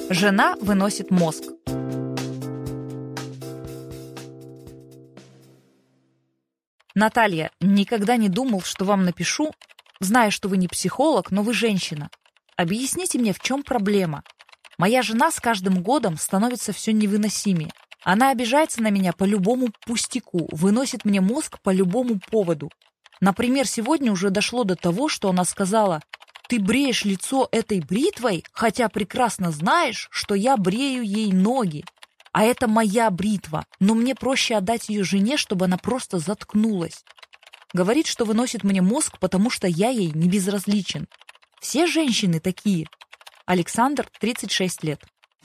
Жена выносит мозг. Наталья, никогда не думал, что вам напишу, зная, что вы не психолог, но вы женщина. Объясните мне, в чем проблема? Моя жена с каждым годом становится все невыносимее. Она обижается на меня по любому пустяку, выносит мне мозг по любому поводу. Например, сегодня уже дошло до того, что она сказала: «Ты бреешь лицо этой бритвой, хотя прекрасно знаешь, что я брею ей ноги. А это моя бритва, но мне проще отдать ее жене, чтобы она просто заткнулась». Говорит, что выносит мне мозг, потому что я ей не безразличен. Все женщины такие. Александр, 36 лет.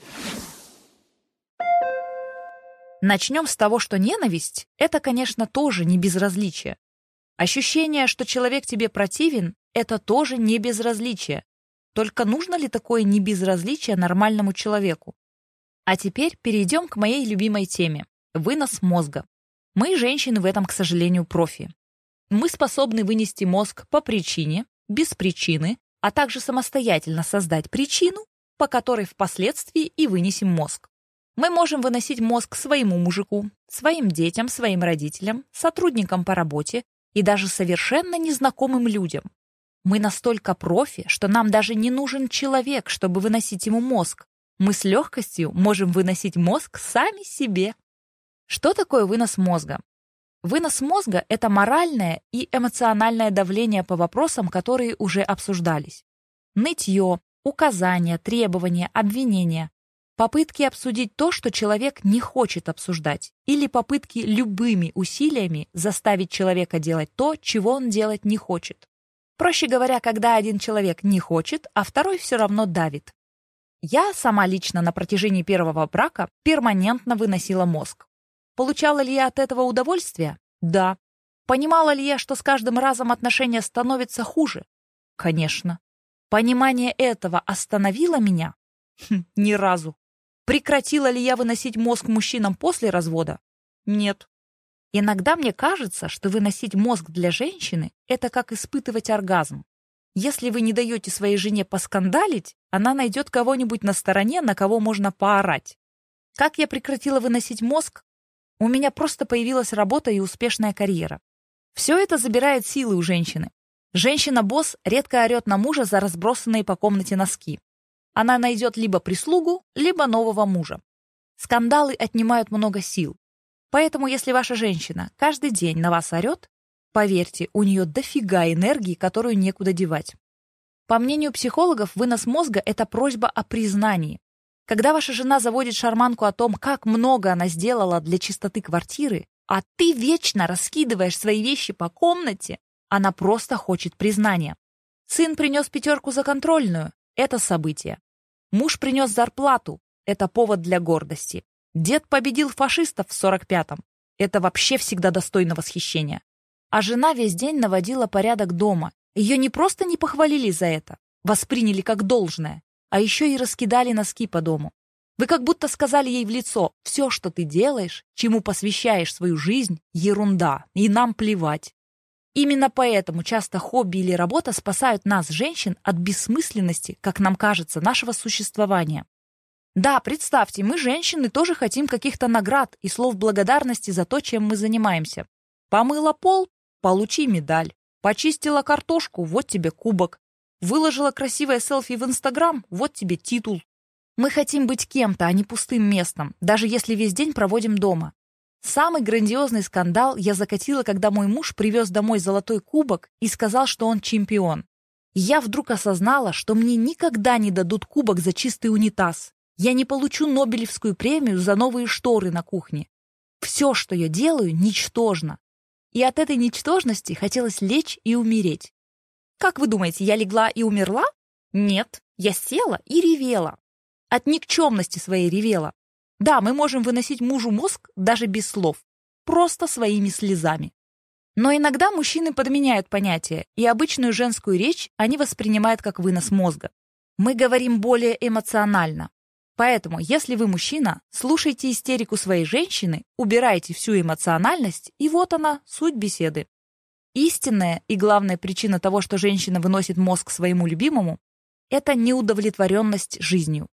Начнем с того, что ненависть – это, конечно, тоже не безразличие. Ощущение, что человек тебе противен – это тоже не безразличие. Только нужно ли такое небезразличие нормальному человеку? А теперь перейдем к моей любимой теме – вынос мозга. Мы, женщины, в этом, к сожалению, профи. Мы способны вынести мозг по причине, без причины, а также самостоятельно создать причину, по которой впоследствии и вынесем мозг. Мы можем выносить мозг своему мужику, своим детям, своим родителям, сотрудникам по работе и даже совершенно незнакомым людям. Мы настолько профи, что нам даже не нужен человек, чтобы выносить ему мозг. Мы с легкостью можем выносить мозг сами себе. Что такое вынос мозга? Вынос мозга – это моральное и эмоциональное давление по вопросам, которые уже обсуждались. Нытье, указания, требования, обвинения. Попытки обсудить то, что человек не хочет обсуждать, или попытки любыми усилиями заставить человека делать то, чего он делать не хочет. Проще говоря, когда один человек не хочет, а второй все равно давит. Я сама лично на протяжении первого брака перманентно выносила мозг. Получала ли я от этого удовольствие? Да. Понимала ли я, что с каждым разом отношения становятся хуже? Конечно. Понимание этого остановило меня? Ни разу. Прекратила ли я выносить мозг мужчинам после развода? Нет. Иногда мне кажется, что выносить мозг для женщины – это как испытывать оргазм. Если вы не даете своей жене поскандалить, она найдет кого-нибудь на стороне, на кого можно поорать. Как я прекратила выносить мозг? У меня просто появилась работа и успешная карьера. Все это забирает силы у женщины. Женщина-босс редко орет на мужа за разбросанные по комнате носки. Она найдет либо прислугу, либо нового мужа. Скандалы отнимают много сил. Поэтому, если ваша женщина каждый день на вас орет, поверьте, у нее дофига энергии, которую некуда девать. По мнению психологов, вынос мозга – это просьба о признании. Когда ваша жена заводит шарманку о том, как много она сделала для чистоты квартиры, а ты вечно раскидываешь свои вещи по комнате, она просто хочет признания. Сын принес 5 за контрольную – это событие. Муж принес зарплату – это повод для гордости. Дед победил фашистов в 45-м – это вообще всегда достойно восхищения. А жена весь день наводила порядок дома. Ее не просто не похвалили за это, восприняли как должное, а еще и раскидали носки по дому. Вы как будто сказали ей в лицо: все, что ты делаешь, чему посвящаешь свою жизнь, ерунда, и нам плевать. Именно поэтому часто хобби или работа спасают нас, женщин, от бессмысленности, как нам кажется, нашего существования. Да, представьте, мы, женщины, тоже хотим каких-то наград и слов благодарности за то, чем мы занимаемся. Помыла пол – получи медаль. Почистила картошку – вот тебе кубок. Выложила красивое селфи в Инстаграм – вот тебе титул. Мы хотим быть кем-то, а не пустым местом, даже если весь день проводим дома. Самый грандиозный скандал я закатила, когда мой муж привез домой золотой кубок и сказал, что он чемпион. Я вдруг осознала, что мне никогда не дадут кубок за чистый унитаз. Я не получу Нобелевскую премию за новые шторы на кухне. Все, что я делаю, ничтожно. И от этой ничтожности хотелось лечь и умереть. Как вы думаете, я легла и умерла? Нет, я села и ревела. От никчемности своей ревела. Да, мы можем выносить мужу мозг даже без слов, просто своими слезами. Но иногда мужчины подменяют понятия, и обычную женскую речь они воспринимают как вынос мозга. Мы говорим более эмоционально. Поэтому, если вы мужчина, слушайте истерику своей женщины, убирайте всю эмоциональность, и вот она, суть беседы. Истинная и главная причина того, что женщина выносит мозг своему любимому, это неудовлетворенность жизнью.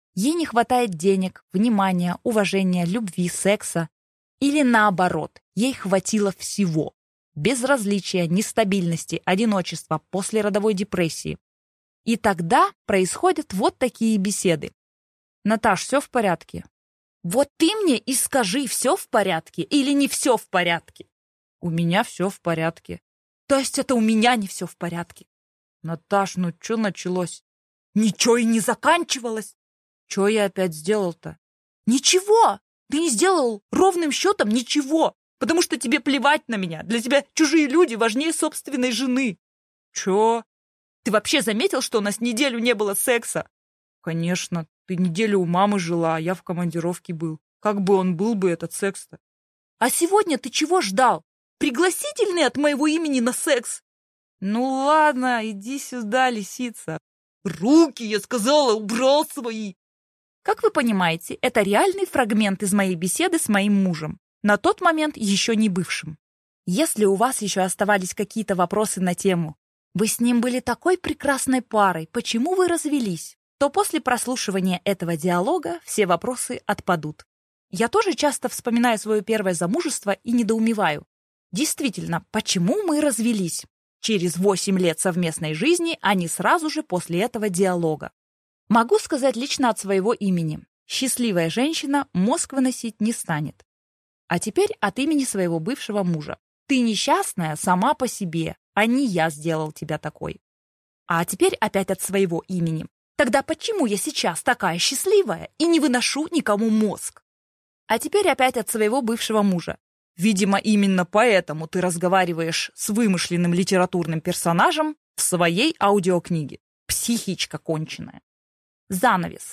Ей не хватает денег, внимания, уважения, любви, секса. Или наоборот, ей хватило всего. Безразличия, нестабильности, одиночества, послеродовой депрессии. И тогда происходят вот такие беседы. «Наташ, все в порядке?» «Вот ты мне и скажи, все в порядке или не все в порядке?» «У меня все в порядке». «То есть это у меня не все в порядке?» «Наташ, ну что началось?» «Ничего и не заканчивалось». «Что я опять сделал-то?» «Ничего! Ты не сделал ровным счетом ничего, потому что тебе плевать на меня. Для тебя чужие люди важнее собственной жены». «Чё?» «Ты вообще заметил, что у нас неделю не было секса?» «Конечно. Ты неделю у мамы жила, а я в командировке был. Как бы он был бы, этот секс-то?» «А сегодня ты чего ждал? Пригласительный от моего имени на секс?» «Ну ладно, иди сюда, лисица». «Руки, я сказала, убрал свои!» Как вы понимаете, это реальный фрагмент из моей беседы с моим мужем, на тот момент еще не бывшим. Если у вас еще оставались какие-то вопросы на тему «Вы с ним были такой прекрасной парой, почему вы развелись?», то после прослушивания этого диалога все вопросы отпадут. Я тоже часто вспоминаю свое первое замужество и недоумеваю. Действительно, почему мы развелись? Через 8 лет совместной жизни, а не сразу же после этого диалога. Могу сказать лично от своего имени. Счастливая женщина мозг выносить не станет. А теперь от имени своего бывшего мужа. Ты несчастная сама по себе, а не я сделал тебя такой. А теперь опять от своего имени. Тогда почему я сейчас такая счастливая и не выношу никому мозг? А теперь опять от своего бывшего мужа. Видимо, именно поэтому ты разговариваешь с вымышленным литературным персонажем в своей аудиокниге. Психичка конченая. Занавес.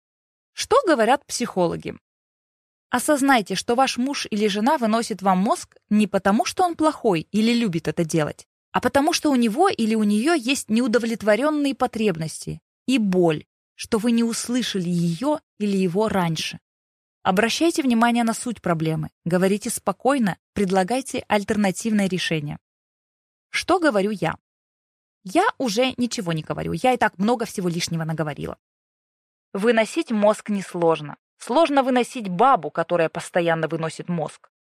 Что говорят психологи? Осознайте, что ваш муж или жена выносит вам мозг не потому, что он плохой или любит это делать, а потому, что у него или у нее есть неудовлетворенные потребности и боль, что вы не услышали ее или его раньше. Обращайте внимание на суть проблемы, говорите спокойно, предлагайте альтернативное решение. Что говорю я? Я уже ничего не говорю, я и так много всего лишнего наговорила. Выносить мозг несложно. Сложно выносить бабу, которая постоянно выносит мозг.